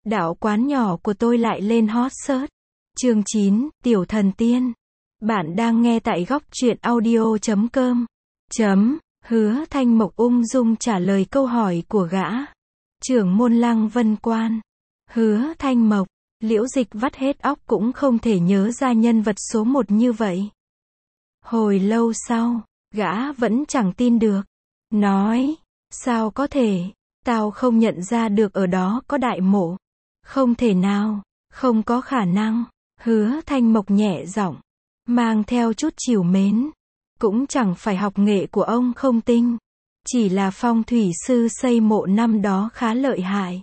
Đạo quán nhỏ của tôi lại lên hot search. Chương 9, Tiểu Thần Tiên. Bạn đang nghe tại góc truyện audio.com. Hứa Thanh Mộc ung dung trả lời câu hỏi của gã. Trưởng môn Lăng Vân Quan. Hứa Thanh Mộc, Liễu Dịch vắt hết óc cũng không thể nhớ ra nhân vật số 1 như vậy. Hồi lâu sau, gã vẫn chẳng tin được. Nói, sao có thể, tao không nhận ra được ở đó có đại mộ. Không thể nào, không có khả năng. Hứa Thanh Mộc nhẹ giọng, mang theo chút trìu mến. Cũng chẳng phải học nghệ của ông không tinh. Chỉ là phong thủy sư xây mộ năm đó khá lợi hại.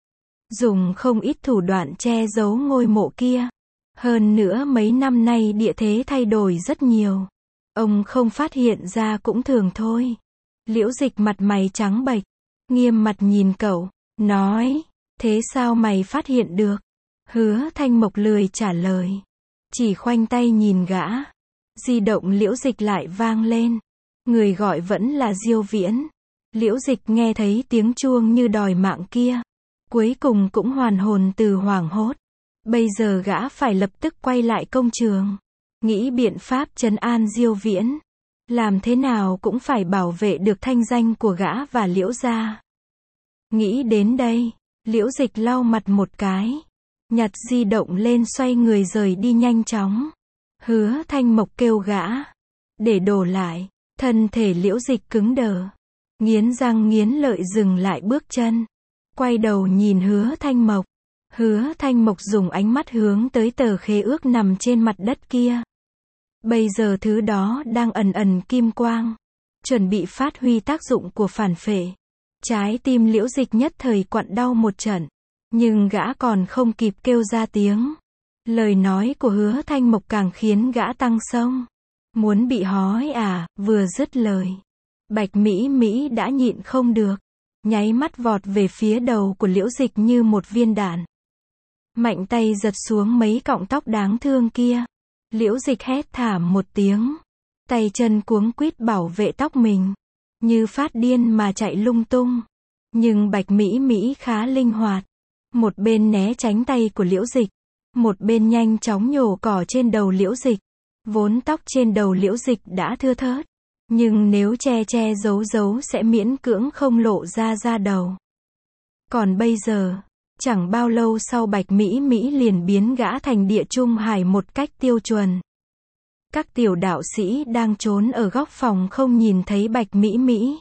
Dùng không ít thủ đoạn che giấu ngôi mộ kia. Hơn nữa mấy năm nay địa thế thay đổi rất nhiều. Ông không phát hiện ra cũng thường thôi. Liễu Dịch mặt mày trắng bệch, nghiêm mặt nhìn cậu, nói, thế sao mày phát hiện được? Hứa Thanh Mộc lười trả lời, chỉ khoanh tay nhìn gã. Di động Liễu Dịch lại vang lên. Người gọi vẫn là Diêu Viễn. Liễu Dịch nghe thấy tiếng chuông như đòi mạng kia, cuối cùng cũng hoàn hồn từ hoảng hốt. Bây giờ gã phải lập tức quay lại công trường, nghĩ biện pháp trấn an Diêu Viễn. Làm thế nào cũng phải bảo vệ được thanh danh của gã và Liễu gia. Nghĩ đến đây, Liễu Dịch lau mặt một cái, nhặt di động lên xoay người rời đi nhanh chóng. Hứa Thanh Mộc kêu gã, để đổ lại. Thân thể Liễu Dịch cứng đờ, nghiến răng nghiến lợi dừng lại bước chân, quay đầu nhìn Hứa Thanh Mộc. Hứa Thanh Mộc dùng ánh mắt hướng tới tờ khế ước nằm trên mặt đất kia. Bây giờ thứ đó đang ẩn ẩn kim quang, chuẩn bị phát huy tác dụng của phản phệ. Trái tim Liễu Dịch nhất thời quặn đau một trận, nhưng gã còn không kịp kêu ra tiếng. Lời nói của Hứa Thanh Mộc càng khiến gã tăng xông. Muốn bị hói à? Vừa dứt lời, Bạch Mỹ Mỹ đã nhịn không được, nháy mắt vọt về phía đầu của Liễu Dịch như một viên đạn. Mạnh tay giật xuống mấy cọng tóc đáng thương kia. Liễu Dịch hét thảm một tiếng, tay chân cuống quýt bảo vệ tóc mình, như phát điên mà chạy lung tung. Nhưng Bạch Mỹ Mỹ khá linh hoạt, một bên né tránh tay của Liễu Dịch, một bên nhanh chóng nhổ cỏ trên đầu Liễu Dịch. Vốn tóc trên đầu Liễu Dịch đã thưa thớt, nhưng nếu che che giấu giấu sẽ miễn cưỡng không lộ ra da đầu. Còn bây giờ, chẳng bao lâu sau Bạch Mỹ Mỹ liền biến gã thành địa trung hải một cách tiêu chuẩn. Các tiểu đạo sĩ đang trốn ở góc phòng không nhìn thấy Bạch Mỹ Mỹ,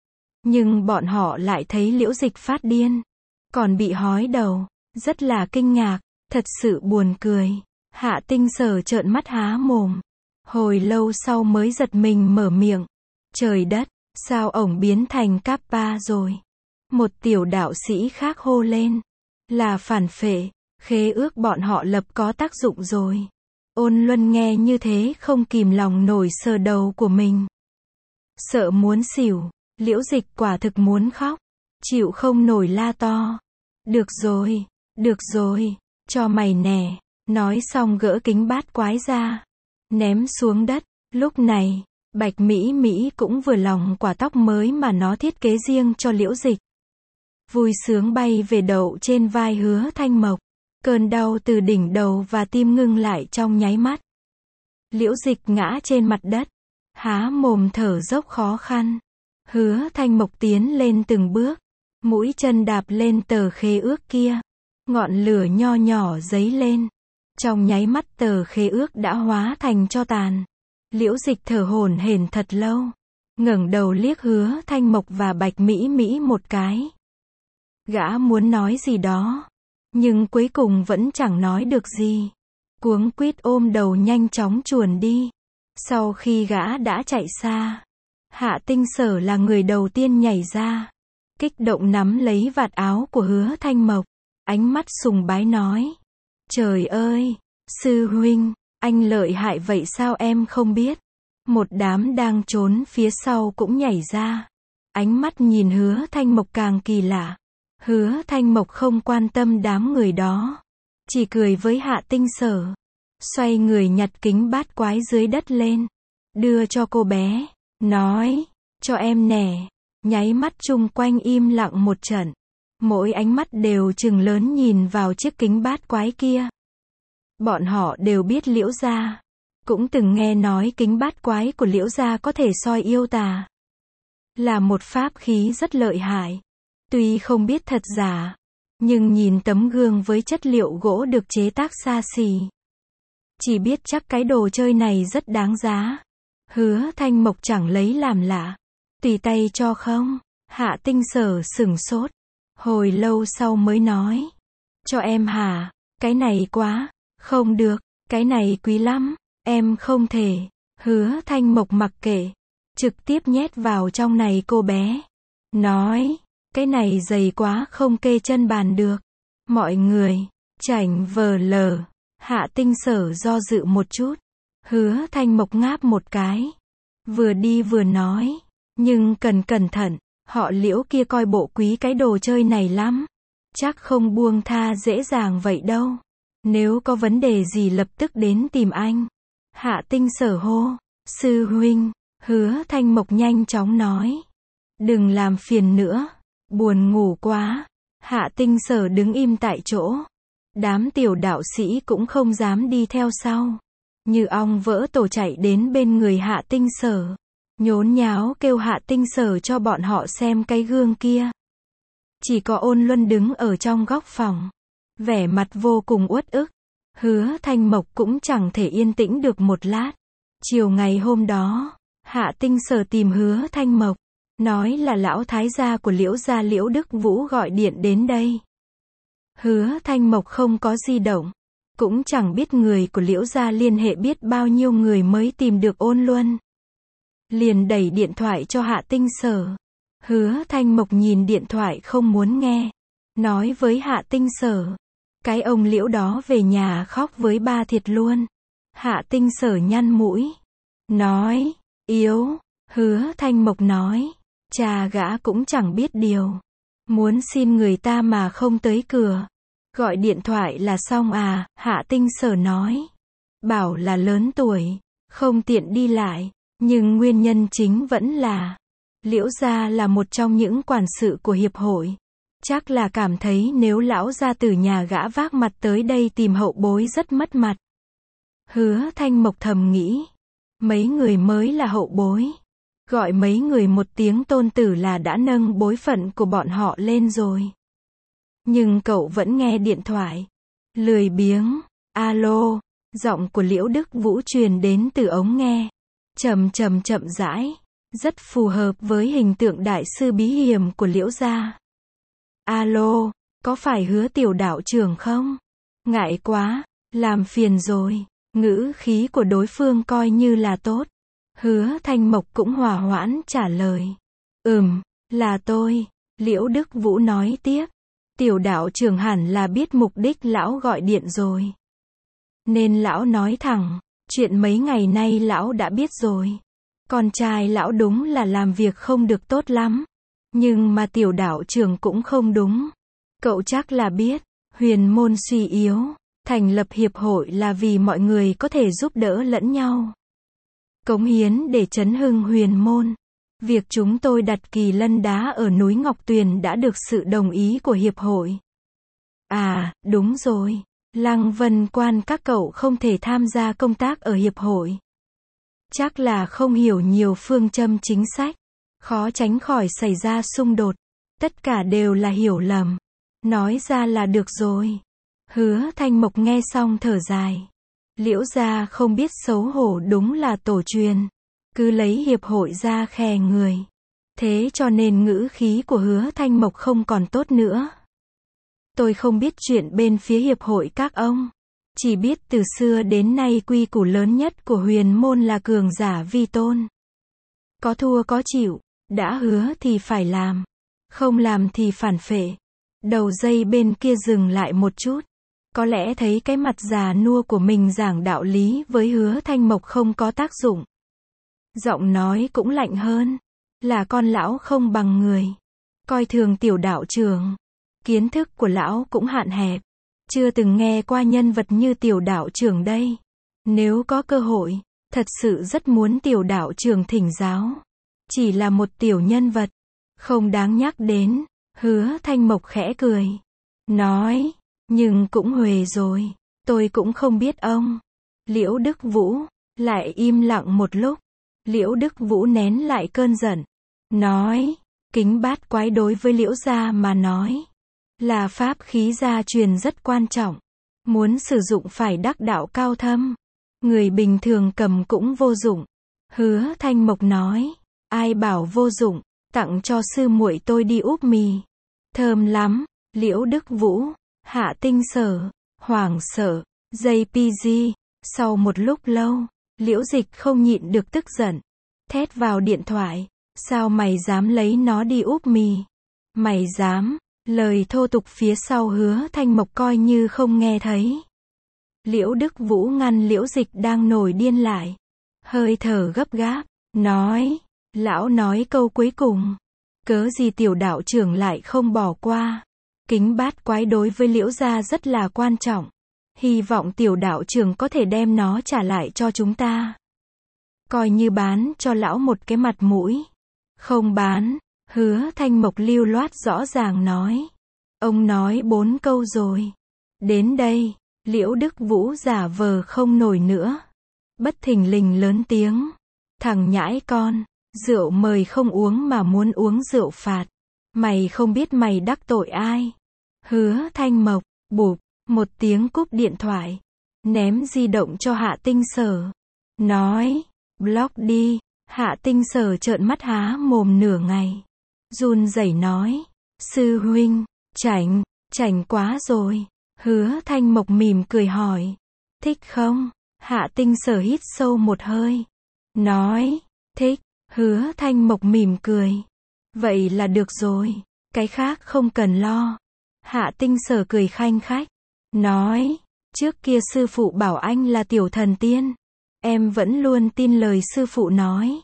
nhưng bọn họ lại thấy Liễu Dịch phát điên, còn bị hói đầu, rất là kinh ngạc, thật sự buồn cười. Hạ Tinh Sở trợn mắt há mồm, hồi lâu sau mới giật mình mở miệng. Trời đất, sao ổng biến thành Kappa rồi? Một tiểu đạo sĩ khác hô lên. Là phản phệ, khế ước bọn họ lập có tác dụng rồi. Ôn Luân nghe như thế không kìm lòng nổi sờ đầu của mình. Sợ muốn xỉu, Liễu Dịch quả thực muốn khóc, chịu không nổi la to. Được rồi, cho mày nè. Nói xong gỡ kính bát quái ra, ném xuống đất. Lúc này, Bạch Mỹ Mỹ cũng vừa lòng quả tóc mới mà nó thiết kế riêng cho Liễu Dịch. Vui sướng bay về đậu trên vai Hứa Thanh Mộc. Cơn đau từ đỉnh đầu và tim ngưng lại trong nháy mắt. Liễu Dịch ngã trên mặt đất, há mồm thở dốc khó khăn. Hứa Thanh Mộc tiến lên từng bước, mũi chân đạp lên tờ khế ước kia. Ngọn lửa nho nhỏ dấy lên. Trong nháy mắt tờ khế ước đã hóa thành tro tàn. Liễu Dịch thở hổn hển thật lâu, ngẩng đầu liếc Hứa Thanh Mộc và Bạch Mỹ Mỹ một cái. Gã muốn nói gì đó, nhưng cuối cùng vẫn chẳng nói được gì. Cuống quýt ôm đầu nhanh chóng chuồn đi. Sau khi gã đã chạy xa, Hạ Tinh Sở là người đầu tiên nhảy ra, kích động nắm lấy vạt áo của Hứa Thanh Mộc, ánh mắt sùng bái nói. Trời ơi, sư huynh, anh lợi hại vậy sao em không biết? Một đám đang trốn phía sau cũng nhảy ra. Ánh mắt nhìn Hứa Thanh Mộc càng kỳ lạ. Hứa Thanh Mộc không quan tâm đám người đó, chỉ cười với Hạ Tinh Sở. Xoay người nhặt kính bát quái dưới đất lên, đưa cho cô bé, nói, cho em nè. Nháy mắt chung quanh im lặng một trận. Mỗi ánh mắt đều trừng lớn nhìn vào chiếc kính bát quái kia. Bọn họ đều biết Liễu gia, cũng từng nghe nói kính bát quái của Liễu gia có thể soi yêu tà. Là một pháp khí rất lợi hại. Tuy không biết thật giả, nhưng nhìn tấm gương với chất liệu gỗ được chế tác xa xỉ, chỉ biết chắc cái đồ chơi này rất đáng giá. Hứa Thanh Mộc chẳng lấy làm lạ. Tùy tay cho không? Hạ Tinh Sở sửng sốt. Hồi lâu sau mới nói. Cho em hả? Cái này quá. Không được. Cái này quý lắm. Em không thể. Hứa Thanh Mộc mặc kệ. Trực tiếp nhét vào trong này cô bé. Nói. Cái này dày quá không kê chân bàn được. Mọi người. Chảnh vờ lờ. Hạ Tinh Sở do dự một chút. Hứa Thanh Mộc ngáp một cái. Vừa đi vừa nói. Nhưng cần cẩn thận. Họ Liễu kia coi bộ quý cái đồ chơi này lắm. Chắc không buông tha dễ dàng vậy đâu. Nếu có vấn đề gì lập tức đến tìm anh. Hạ Tinh Sở hô. Sư huynh. Hứa Thanh Mộc nhanh chóng nói. Đừng làm phiền nữa. Buồn ngủ quá. Hạ Tinh Sở đứng im tại chỗ. Đám tiểu đạo sĩ cũng không dám đi theo sau. Như ong vỡ tổ chạy đến bên người Hạ Tinh Sở. Nhốn nháo kêu Hạ Tinh Sở cho bọn họ xem cái gương kia. Chỉ có Ôn Luân đứng ở trong góc phòng. Vẻ mặt vô cùng uất ức. Hứa Thanh Mộc cũng chẳng thể yên tĩnh được một lát. Chiều ngày hôm đó, Hạ Tinh Sở tìm Hứa Thanh Mộc. Nói là lão thái gia của Liễu gia Liễu Đức Vũ gọi điện đến đây. Hứa Thanh Mộc không có di động. Cũng chẳng biết người của Liễu gia liên hệ biết bao nhiêu người mới tìm được Ôn Luân. Liền đẩy điện thoại cho Hạ Tinh Sở. Hứa Thanh Mộc nhìn điện thoại không muốn nghe. Nói với Hạ Tinh Sở. Cái ông Liễu đó về nhà khóc với ba thiệt luôn. Hạ Tinh Sở nhăn mũi. Nói. Yếu. Hứa Thanh Mộc nói. Cha gã cũng chẳng biết điều. Muốn xin người ta mà không tới cửa. Gọi điện thoại là xong à, Hạ Tinh Sở nói. Bảo là lớn tuổi. Không tiện đi lại. Nhưng nguyên nhân chính vẫn là. Liễu gia là một trong những quản sự của hiệp hội. Chắc là cảm thấy nếu lão gia tử nhà gã vác mặt tới đây tìm hậu bối rất mất mặt. Hứa Thanh Mộc thầm nghĩ. Mấy người mới là hậu bối. Gọi mấy người một tiếng tôn tử là đã nâng bối phận của bọn họ lên rồi. Nhưng cậu vẫn nghe điện thoại. Lười biếng. Alo. Giọng của Liễu Đức Vũ truyền đến từ ống nghe. Chậm rãi. Rất phù hợp với hình tượng đại sư bí hiểm của Liễu gia. Alo. Có phải Hứa tiểu đạo trưởng không? Ngại quá. Làm phiền rồi. Ngữ khí của đối phương coi như là tốt. Hứa Thanh Mộc cũng hòa hoãn trả lời. Là tôi. Liễu Đức Vũ nói tiếp. Tiểu đạo trưởng hẳn là biết mục đích lão gọi điện rồi. Nên lão nói thẳng. Chuyện mấy ngày nay lão đã biết rồi. Con trai lão đúng là làm việc không được tốt lắm. Nhưng mà tiểu đạo trưởng cũng không đúng. Cậu chắc là biết. Huyền môn suy yếu. Thành lập hiệp hội là vì mọi người có thể giúp đỡ lẫn nhau. Cống hiến để chấn hưng huyền môn. Việc chúng tôi đặt kỳ lân đá ở núi Ngọc Tuyền đã được sự đồng ý của hiệp hội. À, đúng rồi. Lăng Vân Quan các cậu không thể tham gia công tác ở hiệp hội. Chắc là không hiểu nhiều phương châm chính sách. Khó tránh khỏi xảy ra xung đột. Tất cả đều là hiểu lầm. Nói ra là được rồi. Hứa Thanh Mộc nghe xong thở dài. Liễu gia không biết xấu hổ đúng là tổ truyền. Cứ lấy hiệp hội ra khè người. Thế cho nên ngữ khí của Hứa Thanh Mộc không còn tốt nữa. Tôi không biết chuyện bên phía hiệp hội các ông. Chỉ biết từ xưa đến nay quy củ lớn nhất của huyền môn là cường giả vi tôn. Có thua có chịu. Đã hứa thì phải làm. Không làm thì phản phệ. Đầu dây bên kia dừng lại một chút. Có lẽ thấy cái mặt già nua của mình giảng đạo lý với Hứa Thanh Mộc không có tác dụng. Giọng nói cũng lạnh hơn. Là con lão không bằng người. Coi thường tiểu đạo trưởng. Kiến thức của lão cũng hạn hẹp. Chưa từng nghe qua nhân vật như tiểu đạo trưởng đây. Nếu có cơ hội, thật sự rất muốn tiểu đạo trưởng thỉnh giáo. Chỉ là một tiểu nhân vật. Không đáng nhắc đến. Hứa Thanh Mộc khẽ cười. Nói, nhưng cũng huề rồi. Tôi cũng không biết ông. Liễu Đức Vũ lại im lặng một lúc. Liễu Đức Vũ nén lại cơn giận. Nói, kính bát quái đối với Liễu gia mà nói. Là pháp khí gia truyền rất quan trọng. Muốn sử dụng phải đắc đạo cao thâm. Người bình thường cầm cũng vô dụng. Hứa Thanh Mộc nói, ai bảo vô dụng, tặng cho sư muội tôi đi úp mì. Thơm lắm. Liễu Đức Vũ, Hạ Tinh Sở, hoảng sợ, JPG. Sau một lúc lâu, Liễu Dịch không nhịn được tức giận. Thét vào điện thoại, sao mày dám lấy nó đi úp mì? Mày dám? Lời thô tục phía sau Hứa Thanh Mộc coi như không nghe thấy. Liễu Đức Vũ ngăn Liễu Dịch đang nổi điên lại. Hơi thở gấp gáp, nói, lão nói câu cuối cùng. Cớ gì tiểu đạo trưởng lại không bỏ qua. Kính bát quái đối với Liễu gia rất là quan trọng. Hy vọng tiểu đạo trưởng có thể đem nó trả lại cho chúng ta. Coi như bán cho lão một cái mặt mũi. Không bán. Hứa Thanh Mộc lưu loát rõ ràng nói. Ông nói 4 câu rồi. Đến đây, Liễu Đức Vũ giả vờ không nổi nữa. Bất thình lình lớn tiếng. Thằng nhãi con, rượu mời không uống mà muốn uống rượu phạt. Mày không biết mày đắc tội ai. Hứa Thanh Mộc, bụp, một tiếng cúp điện thoại. Ném di động cho Hạ Tinh Sở. Nói, block đi. Hạ Tinh Sở trợn mắt há mồm nửa ngày. Run rẩy nói, sư huynh, chảnh quá rồi. Hứa Thanh Mộc mỉm cười hỏi, thích không? Hạ Tinh Sở hít sâu một hơi. Nói, thích. Hứa Thanh Mộc mỉm cười. Vậy là được rồi, cái khác không cần lo. Hạ Tinh Sở cười khanh khách. Nói, trước kia sư phụ bảo anh là tiểu thần tiên. Em vẫn luôn tin lời sư phụ nói.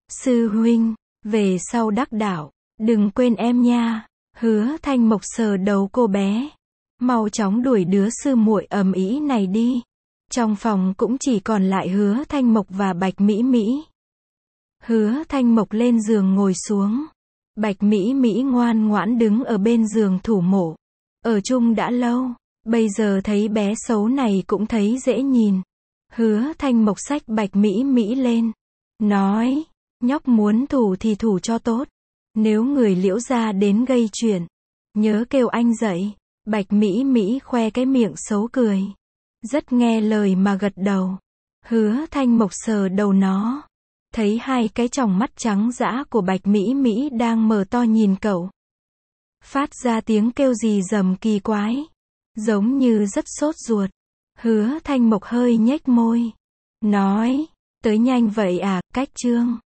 Sư huynh, về sau đắc đạo, đừng quên em nha. Hứa Thanh Mộc sờ đầu cô bé. Mau chóng đuổi đứa sư muội ầm ĩ này đi. Trong phòng cũng chỉ còn lại Hứa Thanh Mộc và Bạch Mỹ Mỹ. Hứa Thanh Mộc lên giường ngồi xuống. Bạch Mỹ Mỹ ngoan ngoãn đứng ở bên giường thủ mộ. Ở chung đã lâu, bây giờ thấy bé xấu này cũng thấy dễ nhìn. Hứa Thanh Mộc xách Bạch Mỹ Mỹ lên. Nói, nhóc muốn thủ thì thủ cho tốt. Nếu người Liễu gia đến gây chuyện, nhớ kêu anh dậy. Bạch Mỹ Mỹ khoe cái miệng xấu cười. Rất nghe lời mà gật đầu. Hứa Thanh Mộc sờ đầu nó. Thấy hai cái tròng mắt trắng dã của Bạch Mỹ Mỹ đang mở to nhìn cậu. Phát ra tiếng kêu gì rầm kỳ quái. Giống như rất sốt ruột. Hứa Thanh Mộc hơi nhếch môi. Nói, tới nhanh vậy à, cách chương.